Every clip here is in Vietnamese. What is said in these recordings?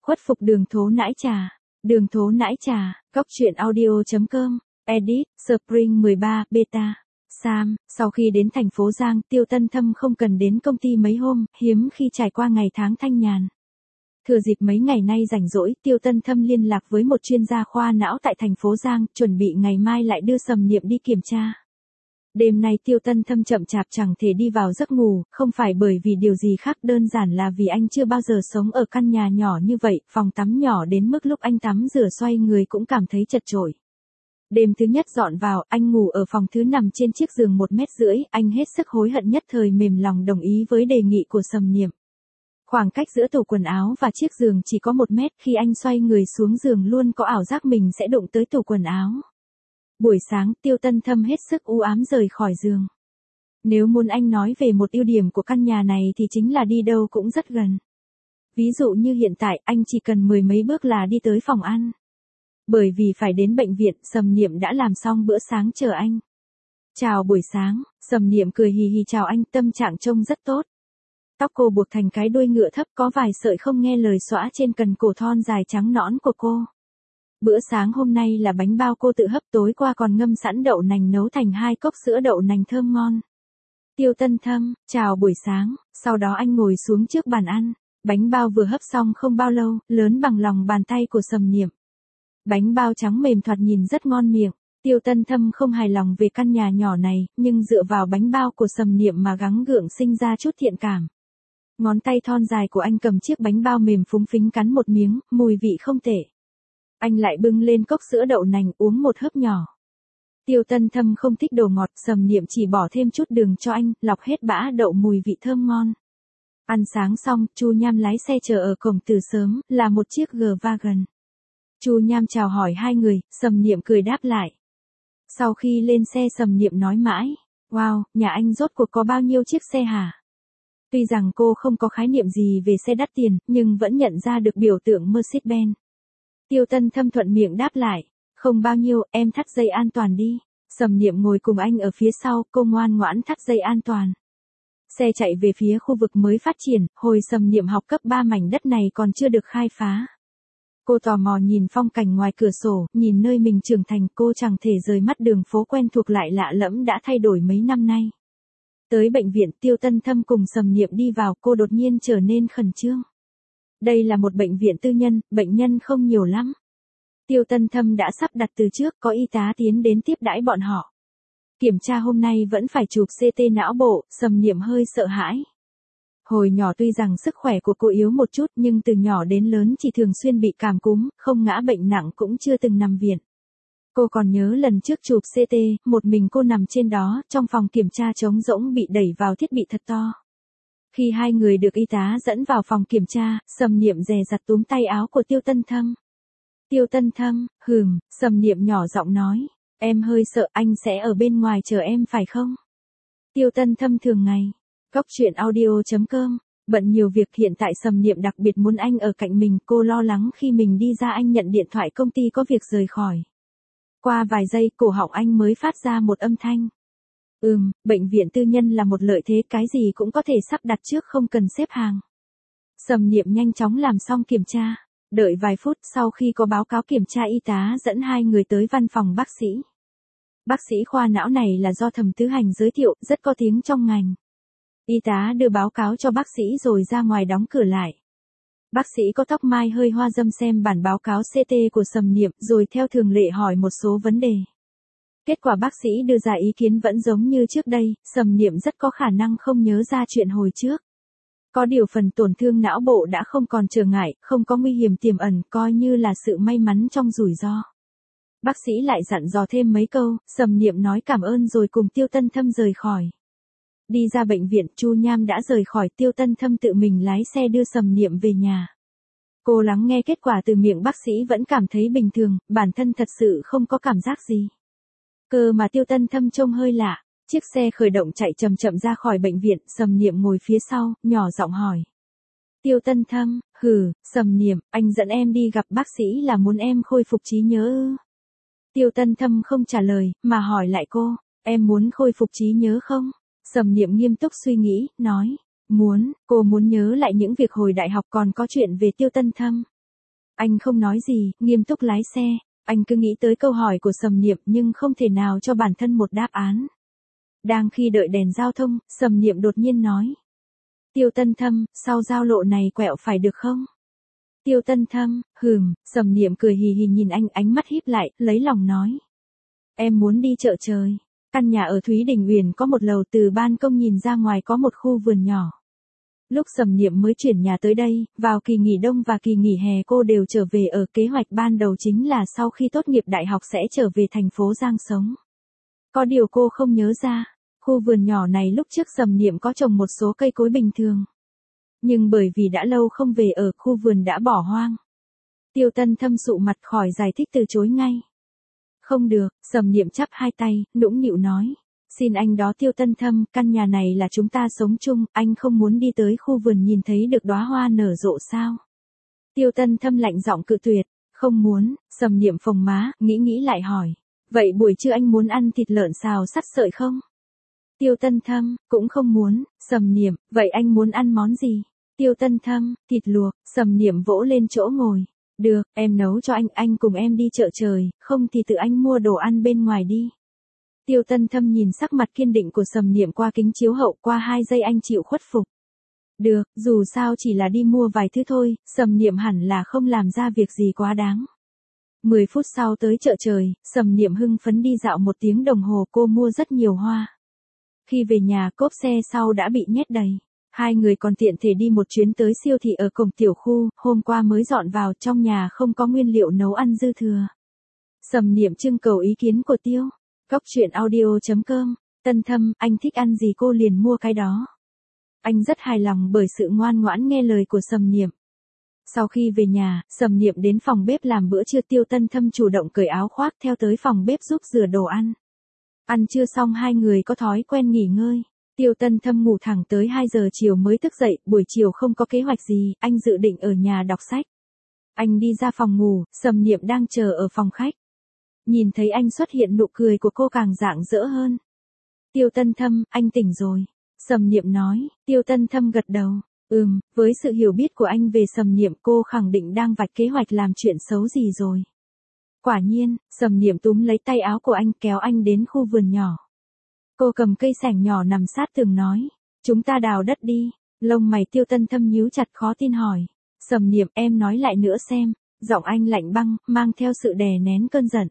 Khuất phục đường thố nãi trà. Đường thố nãi trà, góc truyện audio.com, edit, Spring 13, beta. Sam, sau khi đến thành phố Giang, Tiêu Tân Thâm không cần đến công ty mấy hôm, hiếm khi trải qua ngày tháng thanh nhàn. Thừa dịp mấy ngày nay rảnh rỗi, Tiêu Tân Thâm liên lạc với một chuyên gia khoa não tại thành phố Giang, chuẩn bị ngày mai lại đưa Sầm Niệm đi kiểm tra. Đêm nay Tiêu Tân Thâm chậm chạp chẳng thể đi vào giấc ngủ, không phải bởi vì điều gì khác, đơn giản là vì anh chưa bao giờ sống ở căn nhà nhỏ như vậy, phòng tắm nhỏ đến mức lúc anh tắm rửa xoay người cũng cảm thấy chật chội. Đêm thứ nhất dọn vào, anh ngủ ở phòng thứ nằm trên chiếc giường 1,5 mét, anh hết sức hối hận nhất thời mềm lòng đồng ý với đề nghị của Sầm Niệm. Khoảng cách giữa tủ quần áo và chiếc giường chỉ có 1 mét, khi anh xoay người xuống giường luôn có ảo giác mình sẽ đụng tới tủ quần áo. Buổi sáng, Tiêu Tân Thâm hết sức u ám rời khỏi giường. Nếu muốn anh nói về một ưu điểm của căn nhà này thì chính là đi đâu cũng rất gần. Ví dụ như hiện tại, anh chỉ cần 10 mấy bước là đi tới phòng ăn. Bởi vì phải đến bệnh viện, Sầm Niệm đã làm xong bữa sáng chờ anh. Chào buổi sáng, Sầm Niệm cười hì hì chào anh, tâm trạng trông rất tốt. Tóc cô buộc thành cái đuôi ngựa thấp, có vài sợi không nghe lời xõa trên cần cổ thon dài trắng nõn của cô. Bữa sáng hôm nay là bánh bao cô tự hấp, tối qua còn ngâm sẵn đậu nành nấu thành 2 cốc sữa đậu nành thơm ngon. Tiêu Tân Thâm, chào buổi sáng, sau đó anh ngồi xuống trước bàn ăn. Bánh bao vừa hấp xong không bao lâu, lớn bằng lòng bàn tay của Sầm Niệm. Bánh bao trắng mềm thoạt nhìn rất ngon miệng. Tiêu Tân Thâm không hài lòng về căn nhà nhỏ này, nhưng dựa vào bánh bao của Sầm Niệm mà gắng gượng sinh ra chút thiện cảm. Ngón tay thon dài của anh cầm chiếc bánh bao mềm phúng phính cắn một miếng, mùi vị không tệ. Anh lại bưng lên cốc sữa đậu nành uống một hớp nhỏ. Tiêu Tân Thâm không thích đồ ngọt, Sầm Niệm chỉ bỏ thêm chút đường cho anh, lọc hết bã đậu mùi vị thơm ngon. Ăn sáng xong, Chu Nham lái xe chờ ở cổng từ sớm, là một chiếc G-Wagon. Chu Nham chào hỏi hai người, Sầm Niệm cười đáp lại. Sau khi lên xe Sầm Niệm nói mãi, wow, nhà anh rốt cuộc có bao nhiêu chiếc xe hả? Tuy rằng cô không có khái niệm gì về xe đắt tiền, nhưng vẫn nhận ra được biểu tượng Mercedes-Benz. Tiêu Tân Thâm thuận miệng đáp lại, không bao nhiêu, em thắt dây an toàn đi. Sầm Niệm ngồi cùng anh ở phía sau, cô ngoan ngoãn thắt dây an toàn. Xe chạy về phía khu vực mới phát triển, hồi Sầm Niệm học cấp 3 mảnh đất này còn chưa được khai phá. Cô tò mò nhìn phong cảnh ngoài cửa sổ, nhìn nơi mình trưởng thành, cô chẳng thể rời mắt đường phố quen thuộc lại lạ lẫm đã thay đổi mấy năm nay. Tới bệnh viện, Tiêu Tân Thâm cùng Sầm Niệm đi vào, cô đột nhiên trở nên khẩn trương. Đây là một bệnh viện tư nhân, bệnh nhân không nhiều lắm. Tiêu Tân Thâm đã sắp đặt từ trước, có y tá tiến đến tiếp đãi bọn họ. Kiểm tra hôm nay vẫn phải chụp CT não bộ, Sầm Niệm hơi sợ hãi. Hồi nhỏ tuy rằng sức khỏe của cô yếu một chút nhưng từ nhỏ đến lớn chỉ thường xuyên bị cảm cúm, không ngã bệnh nặng cũng chưa từng nằm viện. Cô còn nhớ lần trước chụp CT, một mình cô nằm trên đó, trong phòng kiểm tra trống rỗng bị đẩy vào thiết bị thật to. Khi hai người được y tá dẫn vào phòng kiểm tra, Sầm Niệm dè dặt túm tay áo của Tiêu Tân Thâm. Tiêu Tân Thâm, Sầm Niệm nhỏ giọng nói, em hơi sợ, anh sẽ ở bên ngoài chờ em phải không? Tiêu Tân Thâm thường ngày, góc truyện audio.com, bận nhiều việc, hiện tại Sầm Niệm đặc biệt muốn anh ở cạnh mình, cô lo lắng khi mình đi ra anh nhận điện thoại công ty có việc rời khỏi. Qua vài giây, cổ họng anh mới phát ra một âm thanh. Bệnh viện tư nhân là một lợi thế, cái gì cũng có thể sắp đặt trước không cần xếp hàng. Sầm Niệm nhanh chóng làm xong kiểm tra. Đợi vài phút, sau khi có báo cáo kiểm tra, y tá dẫn hai người tới văn phòng bác sĩ. Bác sĩ khoa não này là do Thẩm Tứ Hành giới thiệu, rất có tiếng trong ngành. Y tá đưa báo cáo cho bác sĩ rồi ra ngoài đóng cửa lại. Bác sĩ có tóc mai hơi hoa râm xem bản báo cáo CT của Sầm Niệm rồi theo thường lệ hỏi một số vấn đề. Kết quả bác sĩ đưa ra ý kiến vẫn giống như trước đây, Sầm Niệm rất có khả năng không nhớ ra chuyện hồi trước. Có điều phần tổn thương não bộ đã không còn trở ngại, không có nguy hiểm tiềm ẩn, coi như là sự may mắn trong rủi ro. Bác sĩ lại dặn dò thêm mấy câu, Sầm Niệm nói cảm ơn rồi cùng Tiêu Tân Thâm rời khỏi. Đi ra bệnh viện, Chu Nham đã rời khỏi, Tiêu Tân Thâm tự mình lái xe đưa Sầm Niệm về nhà. Cô lắng nghe kết quả từ miệng bác sĩ vẫn cảm thấy bình thường, bản thân thật sự không có cảm giác gì. Cơ mà Tiêu Tân Thâm trông hơi lạ. Chiếc xe khởi động chạy chậm chậm ra khỏi bệnh viện, Sầm Niệm ngồi phía sau, nhỏ giọng hỏi. Tiêu Tân Thâm, Sầm Niệm, anh dẫn em đi gặp bác sĩ là muốn em khôi phục trí nhớ ư? Tiêu Tân Thâm không trả lời, mà hỏi lại cô, em muốn khôi phục trí nhớ không? Sầm Niệm nghiêm túc suy nghĩ, nói, muốn, cô muốn nhớ lại những việc hồi đại học, còn có chuyện về Tiêu Tân Thâm. Anh không nói gì, nghiêm túc lái xe. Anh cứ nghĩ tới câu hỏi của Sầm Niệm nhưng không thể nào cho bản thân một đáp án. Đang khi đợi đèn giao thông, Sầm Niệm đột nhiên nói. Tiêu Tân Thâm, sau giao lộ này quẹo phải được không? Tiêu Tân Thâm, Sầm Niệm cười hì hì nhìn anh, ánh mắt híp lại, lấy lòng nói. Em muốn đi chợ trời. Căn nhà ở Thúy Đình Uyển có một lầu, từ ban công nhìn ra ngoài có một khu vườn nhỏ. Lúc Sầm Niệm mới chuyển nhà tới đây, vào kỳ nghỉ đông và kỳ nghỉ hè cô đều trở về ở, kế hoạch ban đầu chính là sau khi tốt nghiệp đại học sẽ trở về thành phố Giang sống. Có điều cô không nhớ ra, khu vườn nhỏ này lúc trước Sầm Niệm có trồng một số cây cối bình thường. Nhưng bởi vì đã lâu không về ở, khu vườn đã bỏ hoang. Tiêu Tân Thâm sụ mặt khỏi giải thích từ chối ngay. Không được, Sầm Niệm chắp hai tay, nũng nịu nói. Xin anh đó Tiêu Tân Thâm, căn nhà này là chúng ta sống chung, anh không muốn đi tới khu vườn nhìn thấy được đóa hoa nở rộ sao? Tiêu Tân Thâm lạnh giọng cự tuyệt, không muốn. Sầm Niệm phồng má, nghĩ lại hỏi. Vậy buổi trưa anh muốn ăn thịt lợn xào sắt sợi không? Tiêu Tân Thâm, cũng không muốn. Sầm Niệm, vậy anh muốn ăn món gì? Tiêu Tân Thâm, thịt luộc. Sầm Niệm vỗ lên chỗ ngồi. Được, em nấu cho anh cùng em đi chợ trời, không thì tự anh mua đồ ăn bên ngoài đi. Tiêu Tân Thâm nhìn sắc mặt kiên định của Sầm Niệm qua kính chiếu hậu, qua 2 giây anh chịu khuất phục. Được, dù sao chỉ là đi mua vài thứ thôi, Sầm Niệm hẳn là không làm ra việc gì quá đáng. 10 phút sau tới chợ trời, Sầm Niệm hưng phấn đi dạo 1 tiếng đồng hồ, cô mua rất nhiều hoa. Khi về nhà, cốp xe sau đã bị nhét đầy. Hai người còn tiện thể đi một chuyến tới siêu thị ở cổng tiểu khu, hôm qua mới dọn vào, trong nhà không có nguyên liệu nấu ăn dư thừa. Sầm Niệm trưng cầu ý kiến của Tiêu. Cóc truyện audio.com, Tân Thâm, anh thích ăn gì cô liền mua cái đó. Anh rất hài lòng bởi sự ngoan ngoãn nghe lời của Sầm Niệm. Sau khi về nhà, Sầm Niệm đến phòng bếp làm bữa trưa, Tiêu Tân Thâm chủ động cởi áo khoác theo tới phòng bếp giúp rửa đồ ăn. Ăn trưa xong hai người có thói quen nghỉ ngơi. Tiêu Tân Thâm ngủ thẳng tới 2 giờ chiều mới thức dậy, buổi chiều không có kế hoạch gì, anh dự định ở nhà đọc sách. Anh đi ra phòng ngủ, Sầm Niệm đang chờ ở phòng khách. Nhìn thấy anh xuất hiện, nụ cười của cô càng rạng rỡ hơn. Tiêu Tân Thâm, anh tỉnh rồi. Sầm Niệm nói. Tiêu Tân Thâm gật đầu. Với sự hiểu biết của anh về Sầm Niệm, cô khẳng định đang vạch kế hoạch làm chuyện xấu gì rồi. Quả nhiên, Sầm Niệm túm lấy tay áo của anh kéo anh đến khu vườn nhỏ. Cô cầm cây xẻng nhỏ nằm sát tường nói. Chúng ta đào đất đi. Lông mày Tiêu Tân Thâm nhíu chặt khó tin hỏi. Sầm Niệm, em nói lại nữa xem. Giọng anh lạnh băng, mang theo sự đè nén cơn giận.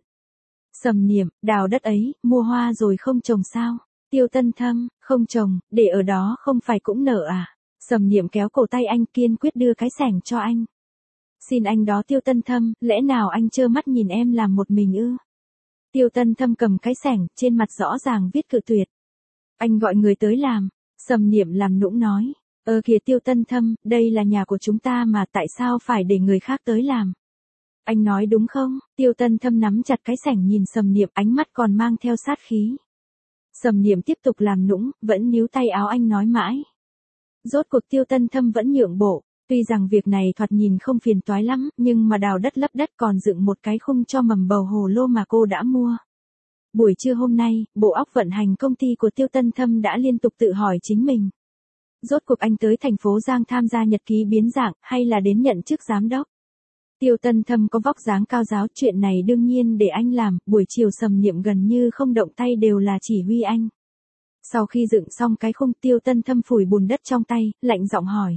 Sầm Niệm, đào đất ấy, mua hoa rồi không trồng sao? Tiêu Tân Thâm, không trồng, để ở đó không phải cũng nở à? Sầm Niệm kéo cổ tay anh, kiên quyết đưa cái xẻng cho anh. Xin anh đó Tiêu Tân Thâm, lẽ nào anh trơ mắt nhìn em làm một mình ư? Tiêu Tân Thâm cầm cái xẻng, trên mặt rõ ràng viết cự tuyệt. Anh gọi người tới làm. Sầm Niệm làm nũng nói. Kìa Tiêu Tân Thâm, đây là nhà của chúng ta mà, tại sao phải để người khác tới làm? Anh nói đúng không? Tiêu Tân Thâm nắm chặt cái xẻng nhìn Sầm Niệm, ánh mắt còn mang theo sát khí. Sầm Niệm tiếp tục làm nũng, vẫn níu tay áo anh nói mãi. Rốt cuộc Tiêu Tân Thâm vẫn nhượng bộ. Tuy rằng việc này thoạt nhìn không phiền toái lắm, nhưng mà đào đất lấp đất còn dựng một cái khung cho mầm bầu hồ lô mà cô đã mua. Buổi trưa hôm nay, bộ óc vận hành công ty của Tiêu Tân Thâm đã liên tục tự hỏi chính mình. Rốt cuộc anh tới thành phố Giang tham gia nhật ký biến dạng, hay là đến nhận chức giám đốc? Tiêu Tân Thâm có vóc dáng cao ráo, chuyện này đương nhiên để anh làm, buổi chiều Sầm Niệm gần như không động tay đều là chỉ huy anh. Sau khi dựng xong cái khung, Tiêu Tân Thâm phủi bùn đất trong tay, lạnh giọng hỏi.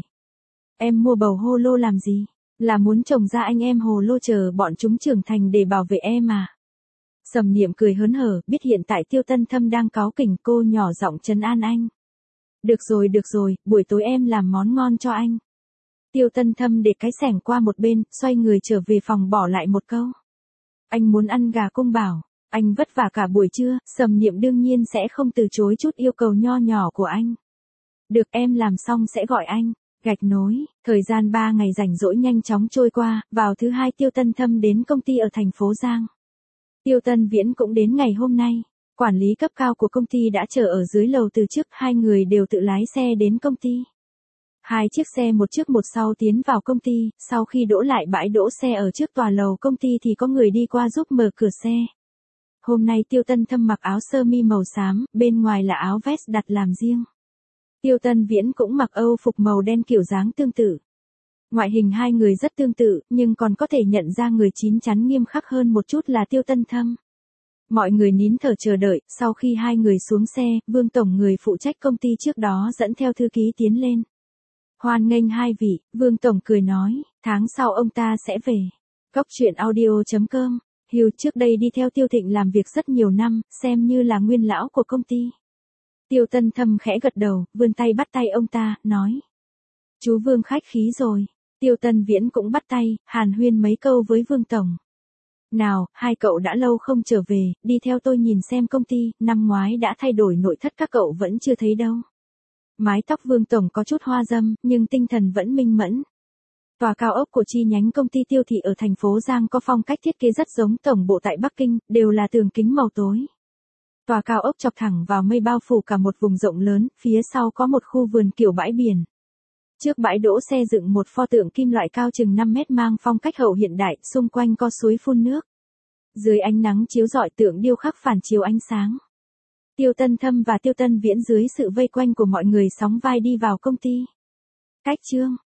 Em mua bầu hồ lô làm gì? Là muốn trồng ra anh em hồ lô chờ bọn chúng trưởng thành để bảo vệ em à? Sầm Niệm cười hớn hở, biết hiện tại Tiêu Tân Thâm đang cáu kỉnh, cô nhỏ giọng trấn an anh. Được rồi, buổi tối em làm món ngon cho anh. Tiêu Tân Thâm để cái xẻng qua một bên, xoay người trở về phòng bỏ lại một câu. Anh muốn ăn gà cung bảo. Anh vất vả cả buổi trưa, Sầm Niệm đương nhiên sẽ không từ chối chút yêu cầu nho nhỏ của anh. Được, em làm xong sẽ gọi anh. Gạch nối, thời gian 3 ngày rảnh rỗi nhanh chóng trôi qua, vào thứ Hai Tiêu Tân Thâm đến công ty ở thành phố Giang. Tiêu Tân Viễn cũng đến ngày hôm nay. Quản lý cấp cao của công ty đã chờ ở dưới lầu từ trước, hai người đều tự lái xe đến công ty. 2 chiếc xe một trước một sau tiến vào công ty, sau khi đỗ lại bãi đỗ xe ở trước tòa lầu công ty thì có người đi qua giúp mở cửa xe. Hôm nay Tiêu Tân Thâm mặc áo sơ mi màu xám, bên ngoài là áo vest đặt làm riêng. Tiêu Tân Viễn cũng mặc Âu phục màu đen kiểu dáng tương tự. Ngoại hình hai người rất tương tự, nhưng còn có thể nhận ra người chín chắn nghiêm khắc hơn một chút là Tiêu Tân Thâm. Mọi người nín thở chờ đợi, sau khi hai người xuống xe, Vương Tổng người phụ trách công ty trước đó dẫn theo thư ký tiến lên. Hoan nghênh hai vị, Vương Tổng cười nói, tháng sau ông ta sẽ về. Cốc truyện audio.com, Hugh trước đây đi theo Tiêu Thịnh làm việc rất nhiều năm, xem như là nguyên lão của công ty. Tiêu Tân Thâm khẽ gật đầu, vươn tay bắt tay ông ta, nói. Chú Vương khách khí rồi. Tiêu Tân Viễn cũng bắt tay, hàn huyên mấy câu với Vương Tổng. Nào, hai cậu đã lâu không trở về, đi theo tôi nhìn xem công ty, năm ngoái đã thay đổi nội thất các cậu vẫn chưa thấy đâu. Mái tóc Vương Tổng có chút hoa râm, nhưng tinh thần vẫn minh mẫn. Tòa cao ốc của chi nhánh công ty Tiêu Thị ở thành phố Giang có phong cách thiết kế rất giống tổng bộ tại Bắc Kinh, đều là tường kính màu tối. Tòa cao ốc chọc thẳng vào mây bao phủ cả một vùng rộng lớn, phía sau có một khu vườn kiểu bãi biển. Trước bãi đỗ xe dựng một pho tượng kim loại cao chừng 5 mét mang phong cách hậu hiện đại, xung quanh có suối phun nước. Dưới ánh nắng chiếu rọi tượng điêu khắc phản chiếu ánh sáng. Tiêu Tân Thâm và Tiêu Tân Viễn dưới sự vây quanh của mọi người sóng vai đi vào công ty. Cách chương